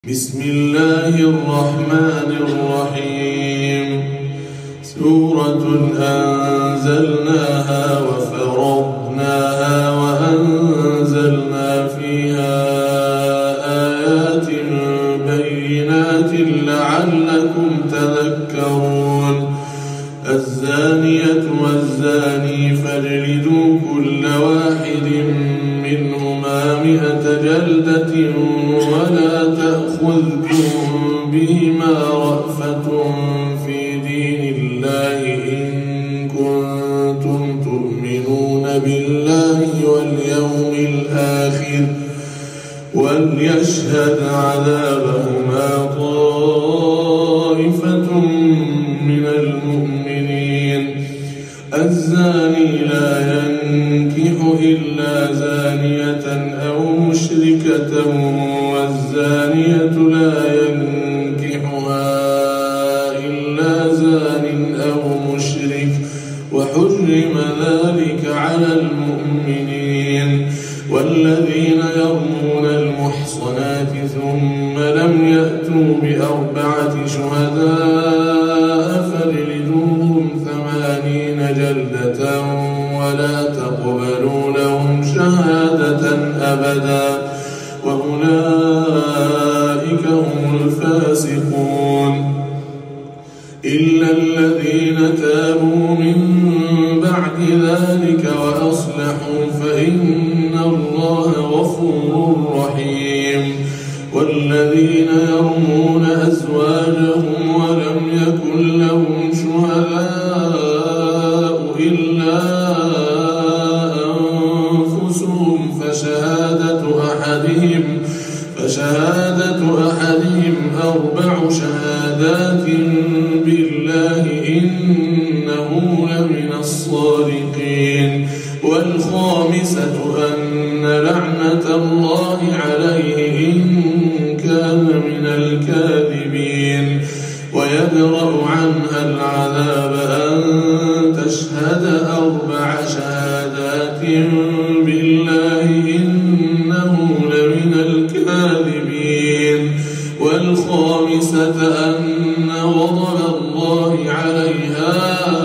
بسم الله الرحمن الرحيم. سورة أنزلناها وفرضناها وأنزلنا فيها آيات بينات لعلكم تذكرون. الزانية والزاني فاجلدوا كل واحد منهما 100 جلدة ولا تأخذكم بهما رأفة في دين الله إن كنتم تؤمنون بالله واليوم الآخر وليشهد عذابهما طائفة من المؤمنين. الزاني لا ينكح إلا زانية أو مشركة والزانية لا ينكحها إلا زان أو مشرك وحرم ذلك على المؤمنين. والذين يرمون المحصنات ثم لم يأتوا ب4 شهداء فاجلدوهم 80 جلدة ولا تقبلوا لهم شهادة أبدا وأولئك هم الفاسقون. إلا الذين تابوا من بعد ذلك وأصلحوا فإن الله غفور رحيم. والذين يرمون أزواجهم ولم يكن لهم شهداء إلا أنفسهم فشهادة أحدهم 4 شهادات بالله إنه لمن الصادقين. والخامسة أن لعنة الله عليه إن كان من الكاذبين. ويدرأ عنها العذاب أن تشهد 4 شهادات بالله إنه لمن الكاذبين. والخامسة أن غضب الله عليها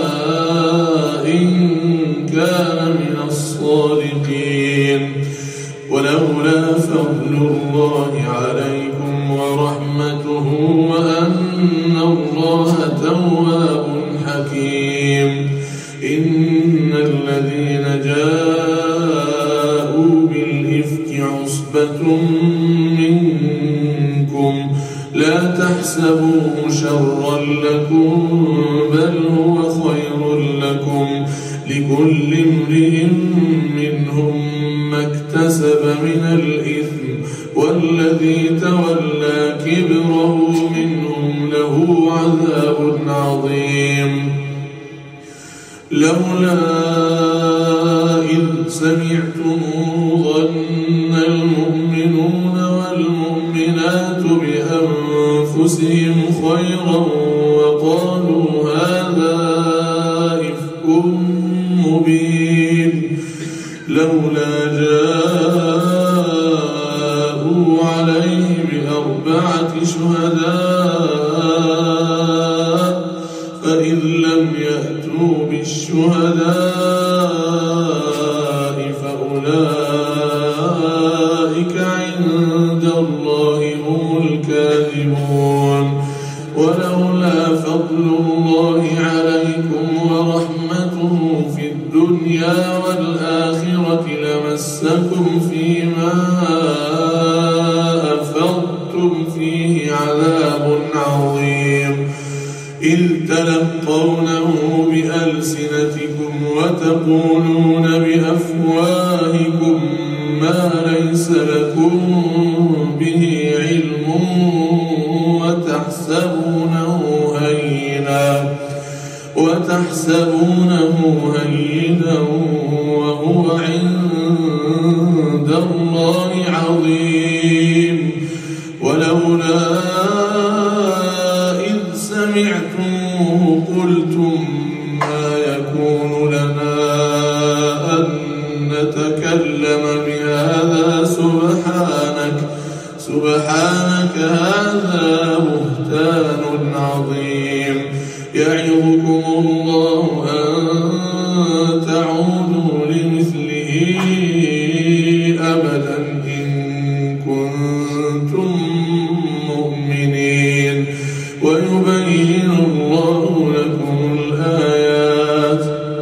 إن كان من الصادقين. ولولا فضل الله عليكم ورحمته وأن الله تواب حكيم. إن الذين جاءوا بالإفك عصبة منكم لا تحسبوه شرا لكم بل هو خير لكم لكل امرئ منهم ما اكتسب من الإثم والذي تولى كبره منهم له عذاب عظيم. لولا إذ سمعتموه ظن المؤمنون والمؤمنات بأنفسهم خيرا وقالوا هذا إفك مبين. لولا جاءوا عليه ب4 شهداء فإذ لم يأتوا بالشهداء فأولئك عند الله هم الكاذبون. ولولا فضل الله عليكم ورحمته في الدنيا والآخرة لمسكم فيما أفضتم فيه عذاب عظيم. إذ تلقونه بألسنتكم وتقولون بأفواهكم ما ليس لكم به علم وتحسبونه هينا وهو عند الله عظيم. ولولا إذ سمعتموه قلتم ما يكون لنا أن نتكلم بهذا سبحانك هذا ويبين الله لكم الآيات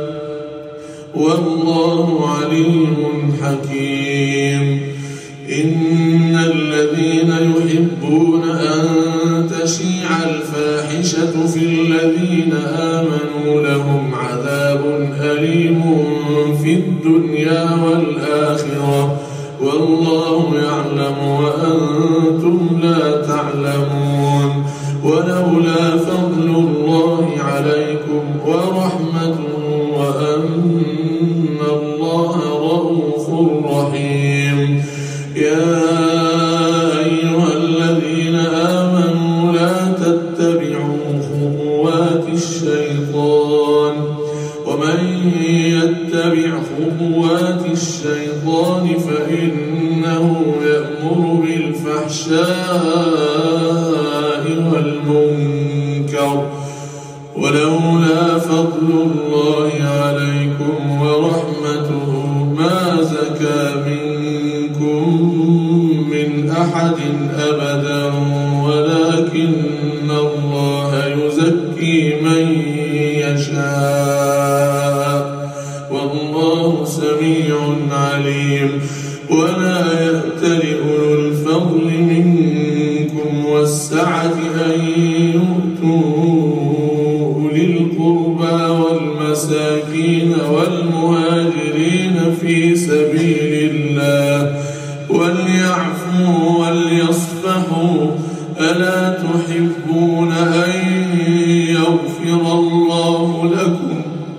والله عليم حكيم. إن الذين يحبون أن تشيع الفاحشة في الذين آمنوا لهم عذاب أليم في الدنيا والآخرة والله يعلم وأنتم لا تعلمون. ولولا فضل الله عليكم ورحمته وأن الله رؤوف رحيم. يا أيها الذين آمنوا لا تتبعوا خطوات الشيطان ومن يتبع خطوات الشيطان فإنه يأمر بالفحشاء والمنكر. ولولا فضل الله عليكم ورحمته ما زكى منكم من أحد أبدا ولكن الله يزكي من يشاء والله سميع عليم. ولا يأتل أولو الفضل منكم والسعة أن يؤتوا أولي القربى والمساكين والمهاجرين في سبيل الله وليعفوا وليصفحوا ألا تحبون أن يغفر الله لكم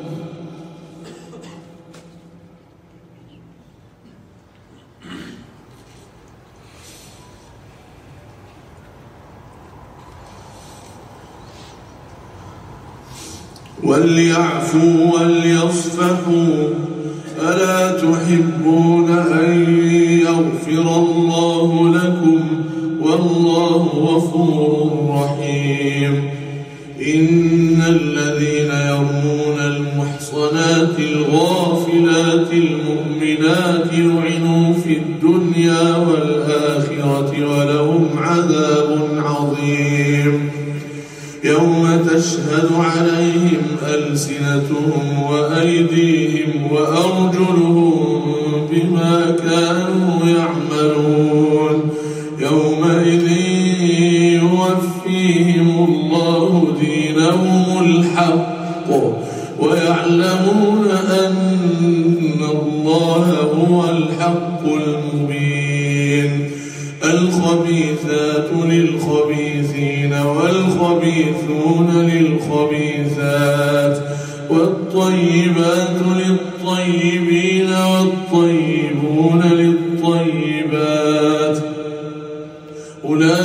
وليعفوا وليصفحوا ألا تحبون أن يغفر الله لكم والله غفور رحيم. إن الذين يرمون المحصنات الغافلات المؤمنات لعنوا في الدنيا والآخرة ولهم عذاب عظيم. يوم تشهد عليهم ألسنتهم وأيديهم وأرجلهم بما كانوا يعملون. يومئذ يوفيهم الله دينهم الحق ويعلمون أن الله هو الحق المبين. الخبيثات للخبيثين والخبيثون للخبيثات والطيبات للطيبين والطيبون للطيبات أولئك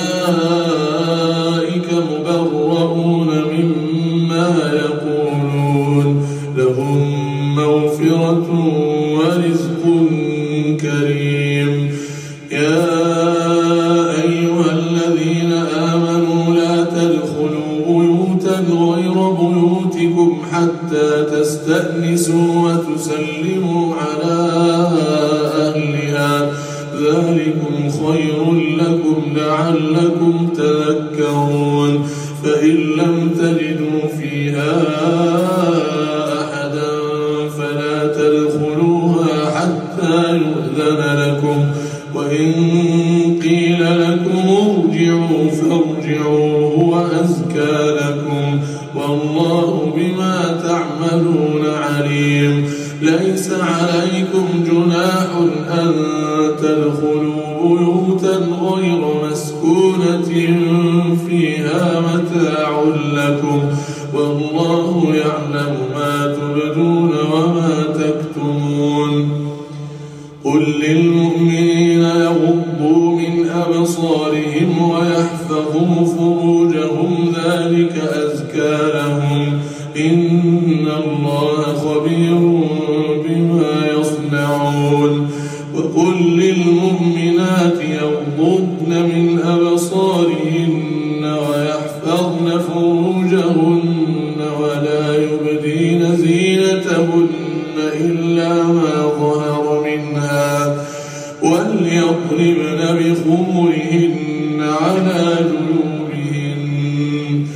مبرؤون مما يقولون لهم مغفرة ورزق كريم. يا أيها الذين آمنوا لا تدخلوا بيوتا غير بيوتكم حتى تستأنسوا وتسلموا على أهلها ذلكم خير لكم لعلكم تذكرون. فإن لم تجدوا فيها أحدا فلا تدخلوها حتى يؤذن لكم وإن قيل لكم ارجعوا فارجعوا هو أزكى لكم والله بما تعملون عليم. ليس عليكم جناح أن تدخلوا بيوتا غير مسكونة فيها متاع لكم والله يعلم ما تبدون وما تكتمون. قل للمؤمنين يغضوا من أبصارهم ويحفظوا فروجهم ذلك أزكى لهم إن الله خبير بما يصنعون. وقل للمؤمنات يغضضن من أبصارهن ويحفظن فروجهن ولا يبدين زينتهن إلا ما ظهر منها وليضربن بخمرهن على جيوبهن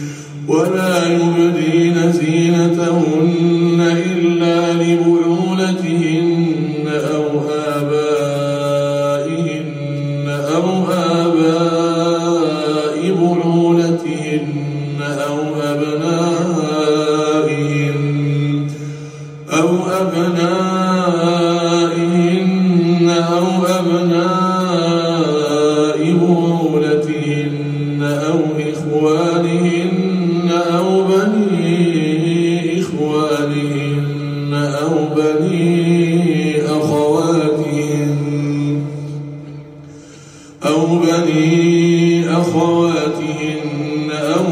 بعولتهن أو أبناء بعولتهن أو إخوانهن أو بني إخوانهن أو بني أخواتهن أو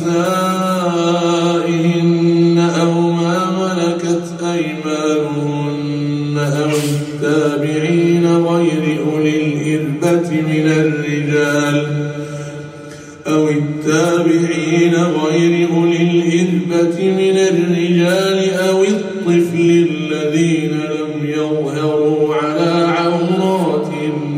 نسائهن أو ما ملكت أيمانهن أو التابعين غير أولي الإربة من الرجال أو الطفل الذين لم يظهروا على عورات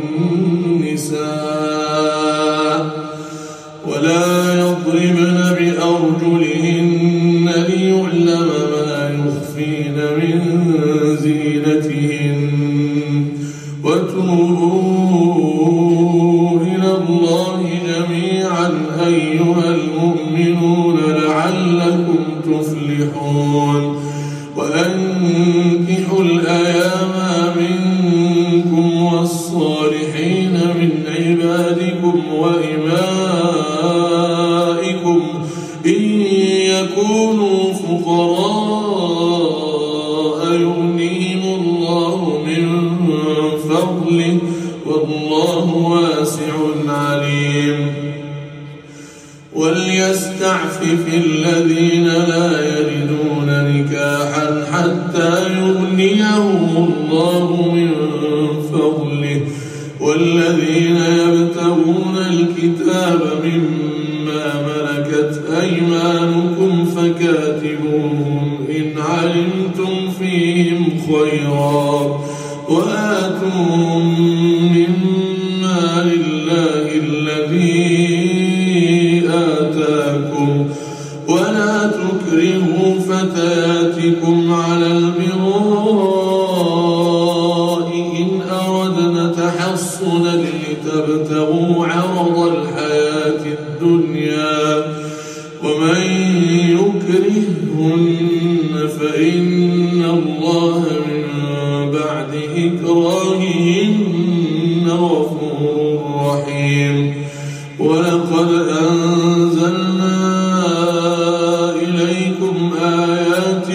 النساء ولا يضربن بأرجلهن ليعلم ما يخفين من زينتهن وتوبوا إلى الله جميعا أيها المؤمنون لعلكم تفلحون وأنكحوا الأيام منكم والصالحين من عبادكم وإمائكم إن يكونوا فقراء يغنيهم الله من فضله والله واسع عليم وليستعفف الذين لا يجدون نكاحا حتى يغنيهم الله من فضله والذين يبتغون الكتاب مما ملكت أيمانكم فكاتبوهم إن علمتم فيهم خيرا وآتوهم مما لله الذي آتاكم ولا تكرهوا فتياتكم على البغاء إن أردنا تحصنا لتبتغوا عرض الحياة الدنيا ومن يكرههن فإن الله من بعد إكراههن غفور رحيم ولقد أنزلنا إليكم آيات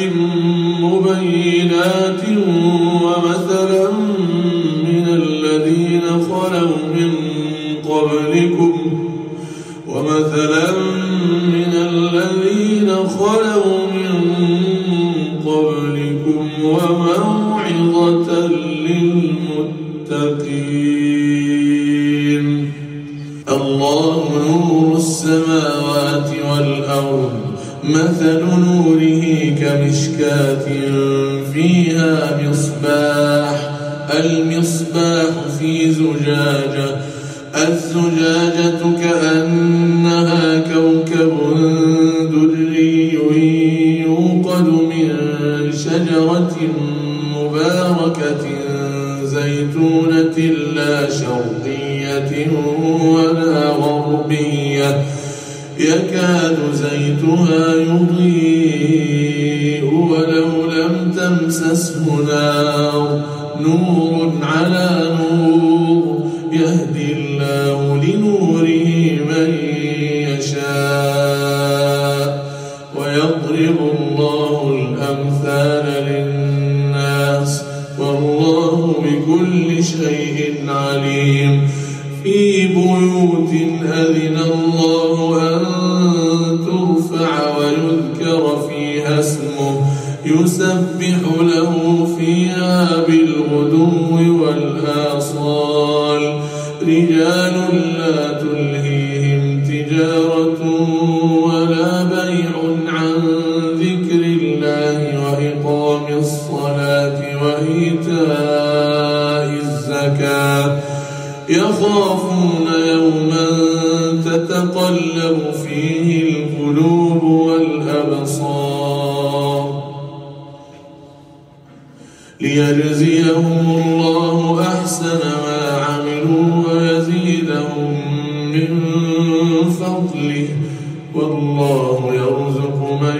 مبينات ومثلا من الذين خلوا من قبلكم وموعظة للمتقين الله نور السماوات والأرض مثل نوره كمشكاة فيها مصباح المصباح في زجاجة الزجاجة كأنها كوكب دري يوقد من شجرة مباركة زيتونة لا شرقية ولا غربية يكاد زيتها يضيء ولو لم تمسسه نار نور على نور يهدي الله لنوره من يشاء ويضرب الله الأمثال للناس والله بكل شيء عليم في بيوت أذن الله أن ترفع ويذكر فيها اسمه يسبح له فيها بالغدو والآصال رجال لا تلهيهم تجارة ولا بيع عن ذكر الله وإقام الصلاة وإيتاء الزكاة يخافون يوما تتقلب فيه القلوب والأبصار ليجزيهم الله أحسن ما عملوا ويزيدهم من فضله والله يرزق من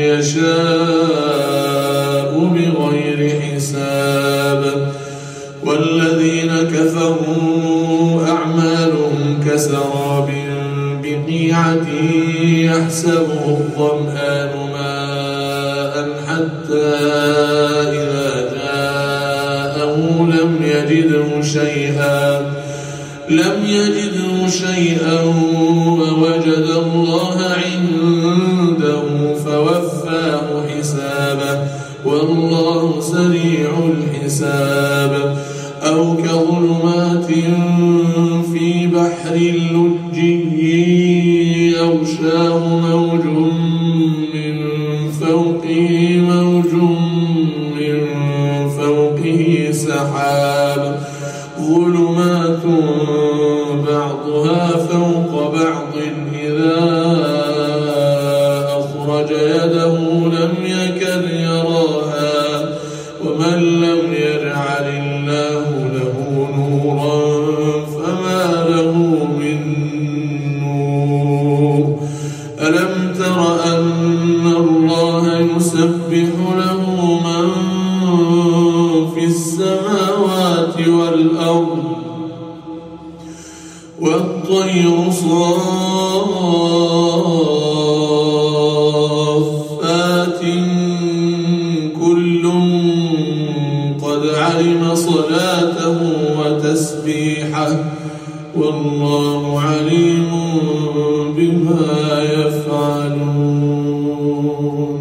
يشاء بغير حساب والذين كفروا أعمالهم كسراب بقيعة يحسبه الظمآن ماء حتى إذا جاءه لم يجده شيئا ووجد الله عنده فوفاه حسابه والله سريع الحساب أو كظلمات في بحر لجي يغشاه موج من فوقه سحاب ظلمات بعضها فوق بعض إذا أخرج يده لم يكد يراها ومن لم يجعل الله له نورا فما له من نور ألم تر أن الله يسبح له من في السماوات والأرض والطير صافات كل قد علم صلاته وتسبيحه والله عليم بما يفعلون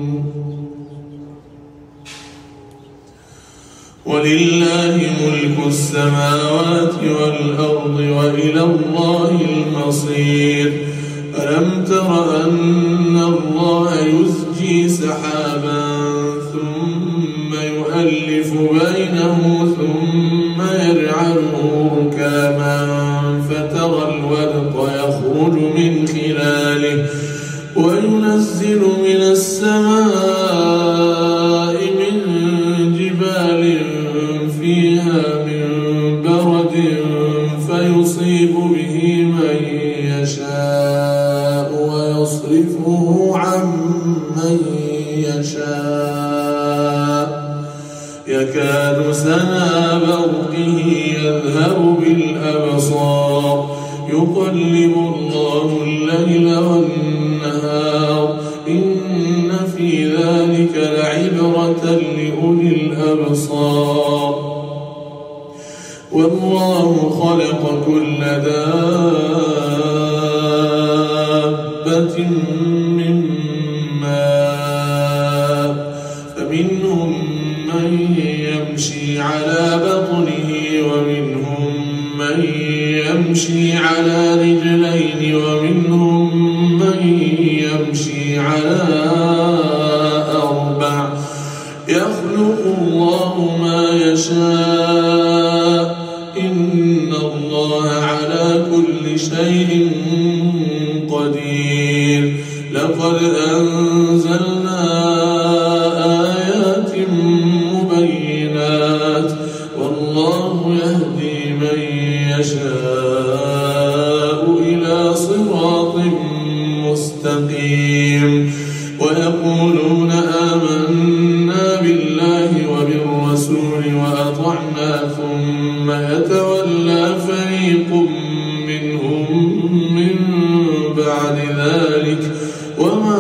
ولله ملك السماوات والأرض وإلى الله المصير ألم تر أن الله يزجي سحابا ثم يؤلف بينه ثم يجعله ركاما فترى الودق يخرج من خلاله وينزل من السماء من جبال فيها من برد فيصيب به من يشاء ويصرفه عن من يشاء يكاد سنا برقه يذهب بالأبصار يقلب الله الليل والنهار إن في ذلك لعبرة لأولي الأبصار والله خلق كل دابة من ماء فمنهم من يمشي على بطنه ومنهم من يمشي على رجلين ومنهم من يمشي على أربع يخلق الله ما يشاء إن الله على كل شيء قدير لقد أنزلنا آيات مبينات والله يهدي من يشاء إلى صراط مستقيم ويقولون آمنا بالله وبالرسول وأطعنا ثم يتولى فريق منهم من بعد ذلك وما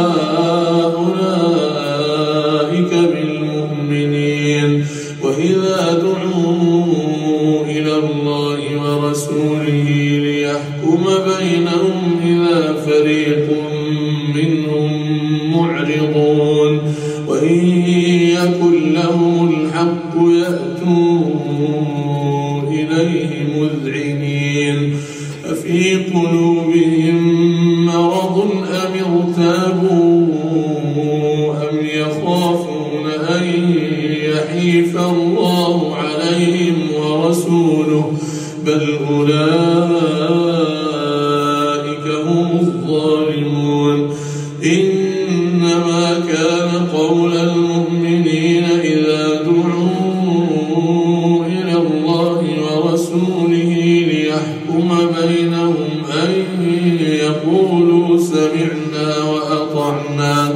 أولئك بالمؤمنين وإذا دعوا إلى الله ورسوله ليحكم بينهم إذا فريق منهم معرضون وإن يكن لهم الحق يأتوا إليه مذعنين أفي قلوبهم مرض أم ارتابوا أم يخافون أن يحيف الله عليهم ورسوله بل أولئك هم الظالمون إنما كان قول المؤمنين إذا دعوا إلى الله ورسوله ليحكم بينهم أن يقولوا سمعنا وأطعنا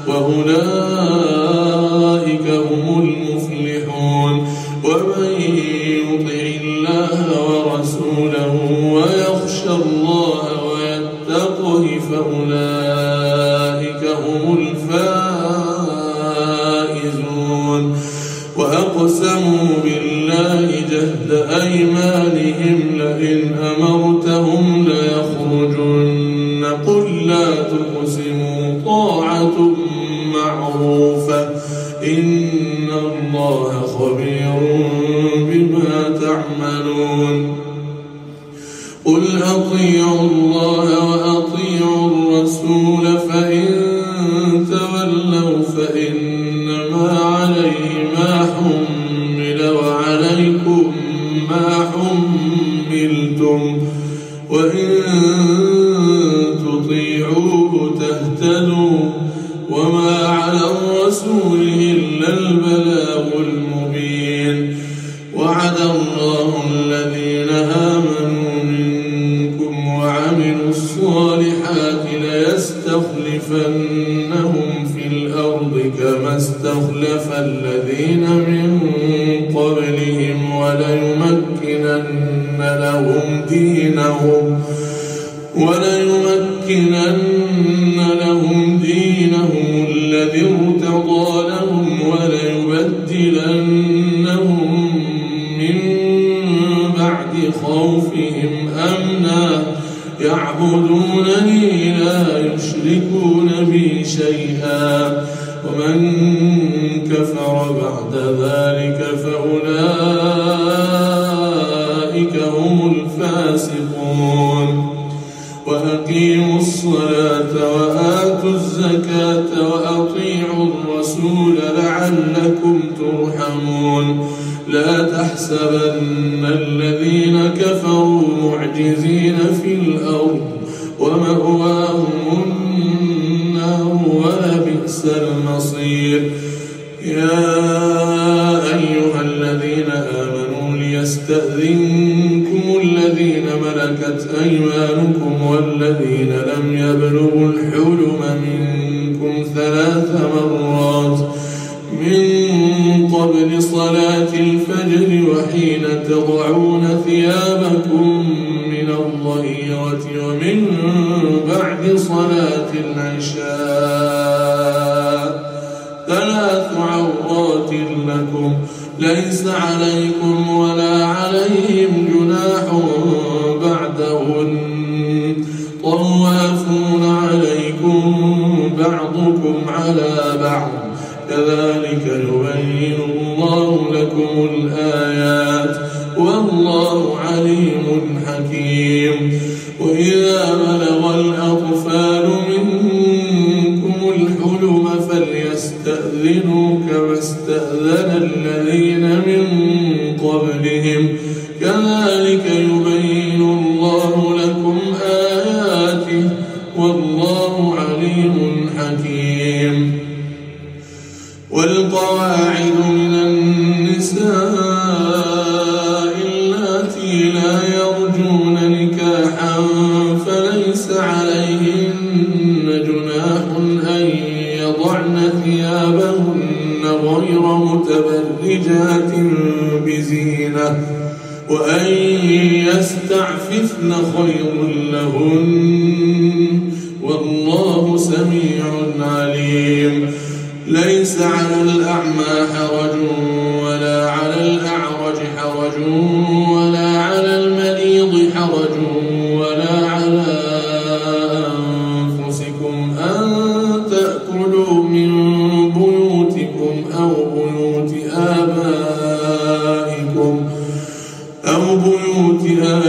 وأولئك هم المفلحون. ومن يطع الله ورسوله ويخشى الله ويتقه فأولئك هم الفائزون. وأقسموا بالله جهد أيمانهم لئن أمرتهم ليخرجن قل لا تقسموا طاعة معروفة إن الله خبير بما تعملون. قل أطيعوا الله وأطيعوا الرسول فإن تولوا فإنما عليه ما حمل وعليكم ما حملتم وإن تطيعوه تهتدوا وما على الرسول إلا البلاغ المبين. وعد الله الذين آمنوا منكم وعملوا الصالحات ليستخلفنهم في الأرض كما استخلف الذين من قبلهم وليمكنن لهم دينهم الذي ارتضى لهم وليبدلنهم من بعد خوفهم أمنا يعبدونني لا يشركون بي شيئا ومن كفر بعد ذلك فأولئك هم الفاسقون. وأقيموا الصلاة وآتوا الزكاة وأطيعوا الرسول لعلكم ترحمون. لا تحسبن الذين كفروا معجزين في الأرض ومأواهم النار ولبئس المصير. يا أيها الذين آمنوا ليستأذنكم الذين ملكت أيمانكم والذين لم يبلغوا الحلم منكم 3 مرات من قبل صلاة الفجر وحين تضعون ثيابكم من الظهيرة ومن بعد صلاة العشاء 3 عورات لكم ليس عليكم ولا عليهم جناح بعدهن طوافون عليكم بعضكم على بعض كذلك يبين الله لكم الآيات والله عليم حكيم. وإذا بلغ الأطفال منكم الحلم فليستأذنوا كما استأذن الذين من قبلهم كذلك يبين الله لكم آياته والله عليم حكيم. والقواعد من النساء اللاتي لا يرجون نكاحا فليس عليهن جناح أن يضعن ثيابهن غير متبرجات بزينة وأن يستعففن خير لهن والله سميع عليم. ليس على الأعمى حرج ولا على الأعرج حرج ولا على المريض حرج ولا على أنفسكم أن تأكلوا من بيوتكم أو بيوت آبائكم أو بيوت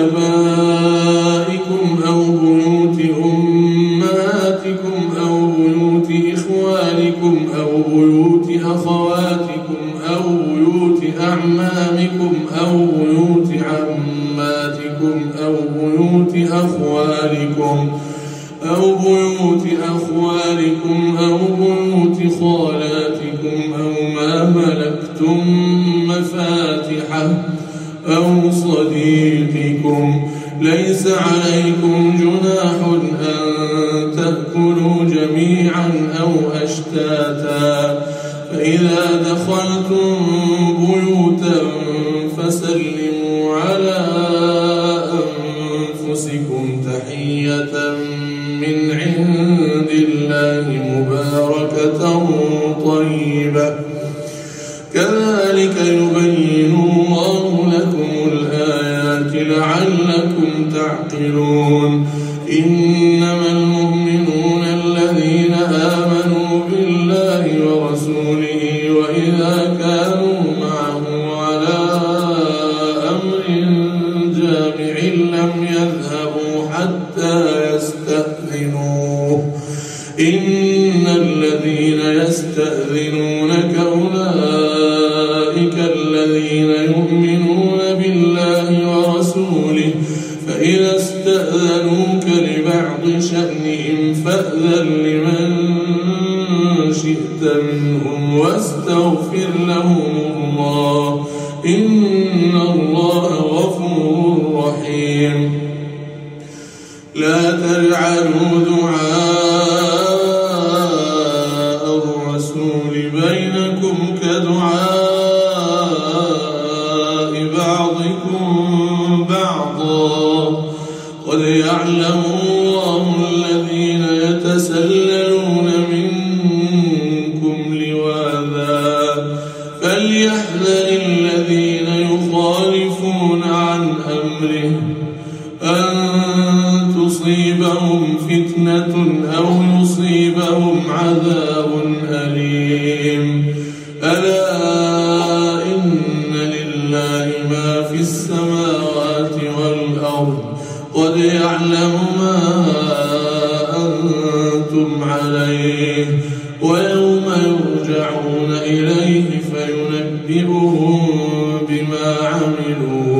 أمهاتكم أو بيوت إخوانكم أو بيوت أخواتكم أو بيوت أعمامكم أو بيوت عماتكم أو بيوت أخوالكم أو بيوت خالاتكم أو ما ملكتم مفاتحه أو صديقكم. ليس عليكم جناح أن فإذا دخلتم بيوتا فسلموا على أنفسكم تحية من عند الله مباركة طيبة كذلك يبين الله لكم الآيات لعلكم تعقلون إنما المؤمنون الذين آمنوا بالله ورسوله وإذا كانوا معه على أمر جامع لم يذهبوا حتى يستأذنوه إن الذين يستأذنونك أولئك الذين يؤمنون بالله ورسوله فإذا استأذنوك لبعض شأنهم فأذن لمن شئت منهم واستغفر لهم الله إن الله غفور رحيم لا تجعلوا دعاء الرسول بينكم كدعاء بعضكم بعضا قد يعلم الله الذين يتسللون منكم لواذا فليحذر الذين يخالفون عن أمره أن تصيبهم فتنة أو يصيبهم عذاب أليم ألا إن لله ما في السماوات والأرض قد يعلم ما أنتم عليه ويوم يرجعون إليه فينبئهم بما عملوا